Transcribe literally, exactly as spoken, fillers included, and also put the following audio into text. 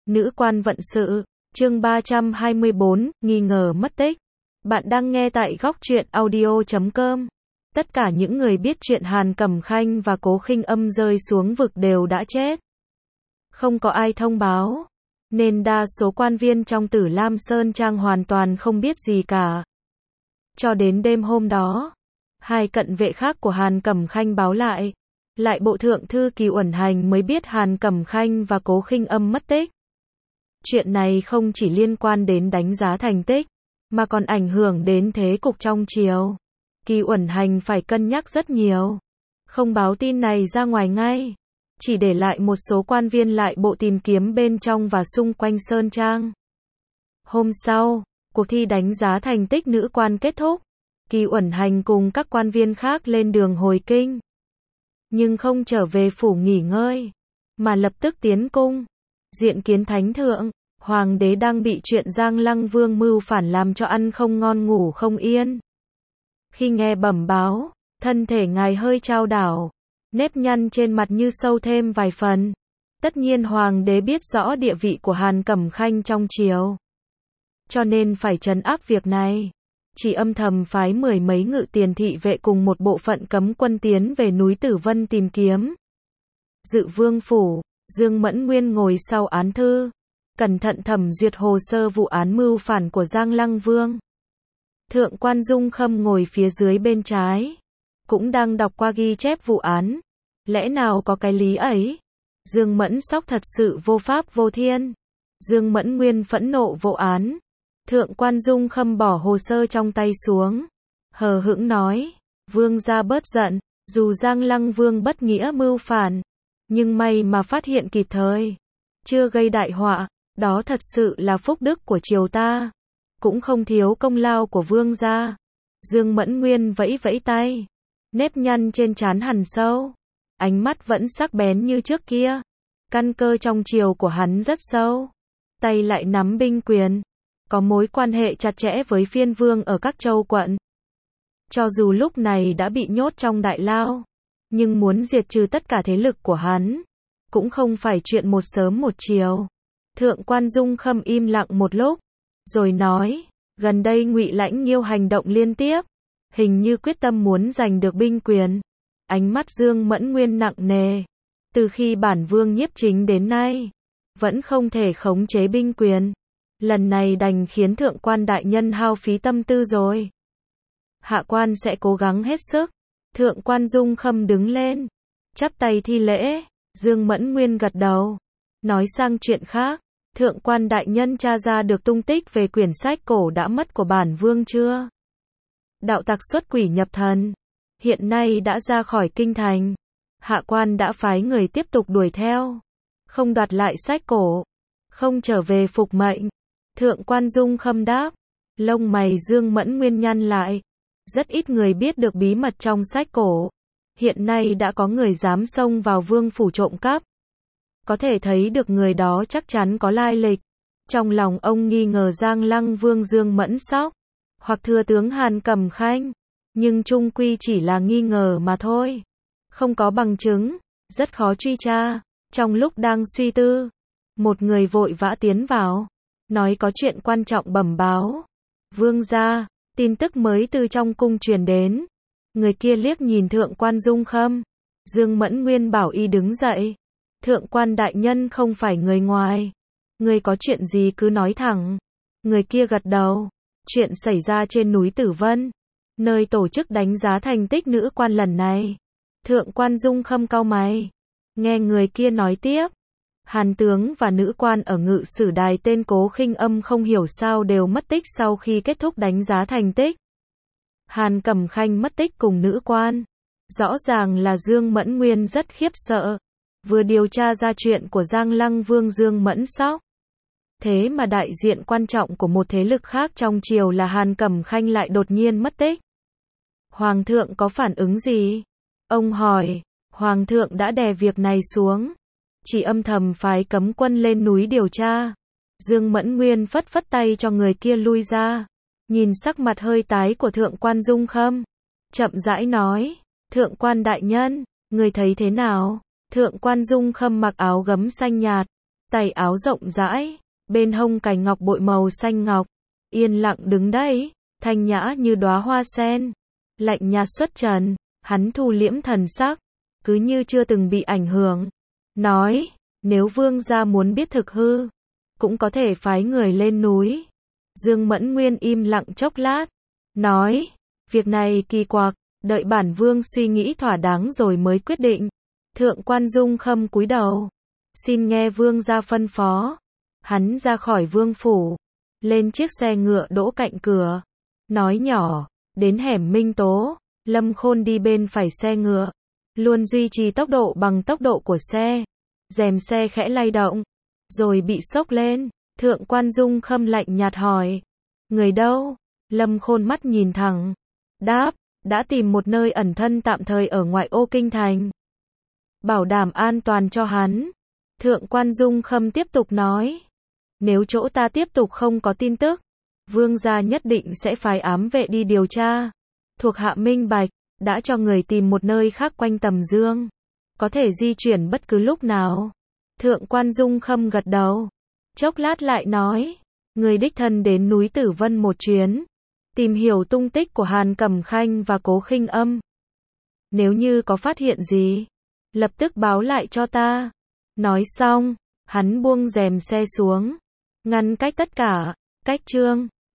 Nữ quan vận sự, chương ba trăm hai mươi bốn, nghi ngờ mất tích. Bạn đang nghe tại góc truyện audio chấm com. Tất cả những người biết chuyện Hàn Cẩm Khanh và Cố Khinh Âm rơi xuống vực đều đã chết. Không có ai thông báo, nên đa số quan viên trong Tử Lam Sơn Trang hoàn toàn không biết gì cả. Cho đến đêm hôm đó, hai cận vệ khác của Hàn Cẩm Khanh báo lại, lại bộ thượng thư Kỳ Uẩn Hành mới biết Hàn Cẩm Khanh và Cố Khinh Âm mất tích. Chuyện này không chỉ liên quan đến đánh giá thành tích, mà còn ảnh hưởng đến thế cục trong triều. Kỳ Uẩn Hành phải cân nhắc rất nhiều, không báo tin này ra ngoài ngay, chỉ để lại một số quan viên lại bộ tìm kiếm bên trong và xung quanh Sơn Trang. Hôm sau, cuộc thi đánh giá thành tích nữ quan kết thúc, Kỳ Uẩn Hành cùng các quan viên khác lên đường hồi kinh. Nhưng không trở về phủ nghỉ ngơi, mà lập tức tiến cung, diện kiến thánh thượng. Hoàng đế đang bị chuyện Giang Lăng Vương mưu phản làm cho ăn không ngon ngủ không yên. Khi nghe bẩm báo, thân thể ngài hơi chao đảo, nếp nhăn trên mặt như sâu thêm vài phần. Tất nhiên hoàng đế biết rõ địa vị của Hàn Cẩm Khanh trong triều, cho nên phải trấn áp việc này. Chỉ âm thầm phái mười mấy ngự tiền thị vệ cùng một bộ phận cấm quân tiến về núi Tử Vân tìm kiếm. Dự vương phủ, Dương Mẫn Nguyên ngồi sau án thư, cẩn thận thẩm duyệt hồ sơ vụ án mưu phản của Giang Lăng Vương. Thượng quan Dung Khâm ngồi phía dưới bên trái, cũng đang đọc qua ghi chép vụ án. Lẽ nào có cái lý ấy? Dương Mẫn Sóc thật sự vô pháp vô thiên. Dương Mẫn Nguyên phẫn nộ vô án. Thượng quan Dung Khâm bỏ hồ sơ trong tay xuống, hờ hững nói, vương gia bớt giận, dù Giang Lăng Vương bất nghĩa mưu phản, nhưng may mà phát hiện kịp thời, chưa gây đại họa, đó thật sự là phúc đức của triều ta, cũng không thiếu công lao của vương gia. Dương Mẫn Nguyên vẫy vẫy tay, nếp nhăn trên trán hằn sâu, ánh mắt vẫn sắc bén như trước kia, căn cơ trong triều của hắn rất sâu, tay lại nắm binh quyền, có mối quan hệ chặt chẽ với phiên vương ở các châu quận. Cho dù lúc này đã bị nhốt trong đại lao, nhưng muốn diệt trừ tất cả thế lực của hắn, cũng không phải chuyện một sớm một chiều. Thượng quan Dung Khâm im lặng một lúc, rồi nói, gần đây Ngụy Lãnh Nghiêu hành động liên tiếp, hình như quyết tâm muốn giành được binh quyền. Ánh mắt Dương Mẫn Nguyên nặng nề, từ khi bản vương nhiếp chính đến nay, vẫn không thể khống chế binh quyền. Lần này đành khiến thượng quan đại nhân hao phí tâm tư rồi. Hạ quan sẽ cố gắng hết sức. Thượng quan Dung Khâm đứng lên, chắp tay thi lễ. Dương Mẫn Nguyên gật đầu, nói sang chuyện khác. Thượng quan đại nhân tra ra được tung tích về quyển sách cổ đã mất của bản vương chưa? Đạo tặc xuất quỷ nhập thần, hiện nay đã ra khỏi kinh thành. Hạ quan đã phái người tiếp tục đuổi theo, không đoạt lại sách cổ, không trở về phục mệnh. Thượng quan Dung Khâm đáp, lông mày Dương Mẫn Nguyên nhăn lại. Rất ít người biết được bí mật trong sách cổ. Hiện nay đã có người dám xông vào vương phủ trộm cắp. Có thể thấy được người đó chắc chắn có lai lịch. Trong lòng ông nghi ngờ Giang Lăng Vương Dương Mẫn Sóc, hoặc thừa tướng Hàn Cẩm Khanh. Nhưng chung quy chỉ là nghi ngờ mà thôi. Không có bằng chứng, rất khó truy tra. Trong lúc đang suy tư, một người vội vã tiến vào, nói có chuyện quan trọng bẩm báo. Vương gia, tin tức mới từ trong cung truyền đến. Người kia liếc nhìn thượng quan Dung Khâm. Dương Mẫn Nguyên bảo y đứng dậy. Thượng quan đại nhân không phải người ngoài. Người có chuyện gì cứ nói thẳng. Người kia gật đầu. Chuyện xảy ra trên núi Tử Vân, nơi tổ chức đánh giá thành tích nữ quan lần này. Thượng quan Dung Khâm cau mày. Nghe người kia nói tiếp. Hàn tướng và nữ quan ở ngự sử đài tên Cố Khinh Âm không hiểu sao đều mất tích sau khi kết thúc đánh giá thành tích. Hàn Cẩm Khanh mất tích cùng nữ quan. Rõ ràng là Dương Mẫn Nguyên rất khiếp sợ. Vừa điều tra ra chuyện của Giang Lăng Vương Dương Mẫn Sóc. Thế mà đại diện quan trọng của một thế lực khác trong triều là Hàn Cẩm Khanh lại đột nhiên mất tích. Hoàng thượng có phản ứng gì? Ông hỏi. Hoàng thượng đã đè việc này xuống, chỉ âm thầm phái cấm quân lên núi điều tra. Dương Mẫn Nguyên phất phất tay cho người kia lui ra, nhìn sắc mặt hơi tái của thượng quan Dung Khâm, chậm rãi nói, thượng quan đại nhân, người thấy thế nào? Thượng quan Dung Khâm mặc áo gấm xanh nhạt, tay áo rộng rãi, bên hông cài ngọc bội màu xanh ngọc, yên lặng đứng đấy, thanh nhã như đóa hoa sen, lạnh nhạt xuất trần, hắn thu liễm thần sắc, cứ như chưa từng bị ảnh hưởng, nói, nếu vương gia muốn biết thực hư, cũng có thể phái người lên núi. Dương Mẫn Nguyên im lặng chốc lát, nói, việc này kỳ quặc, đợi bản vương suy nghĩ thỏa đáng rồi mới quyết định. Thượng quan Dung Khâm cúi đầu, xin nghe vương gia phân phó. Hắn ra khỏi vương phủ, lên chiếc xe ngựa đỗ cạnh cửa, nói nhỏ, đến hẻm Minh Tố, Lâm Khôn đi bên phải xe ngựa, luôn duy trì tốc độ bằng tốc độ của xe. Rèm xe khẽ lay động, rồi bị xốc lên. Thượng quan Dung Khâm lạnh nhạt hỏi, người đâu? Lâm Khôn mắt nhìn thẳng, đáp, đã tìm một nơi ẩn thân tạm thời ở ngoại ô kinh thành, bảo đảm an toàn cho hắn. Thượng quan Dung Khâm tiếp tục nói, nếu chỗ ta tiếp tục không có tin tức, vương gia nhất định sẽ phái ám vệ đi điều tra. Thuộc hạ minh bạch, đã cho người tìm một nơi khác quanh Tầm Dương, có thể di chuyển bất cứ lúc nào. Thượng quan Dung Khâm gật đầu, chốc lát lại nói, người đích thân đến núi Tử Vân một chuyến, tìm hiểu tung tích của Hàn Cẩm Khanh và Cố Khinh Âm. Nếu như có phát hiện gì, lập tức báo lại cho ta. Nói xong, hắn buông rèm xe xuống, ngăn cách tất cả. Cách chương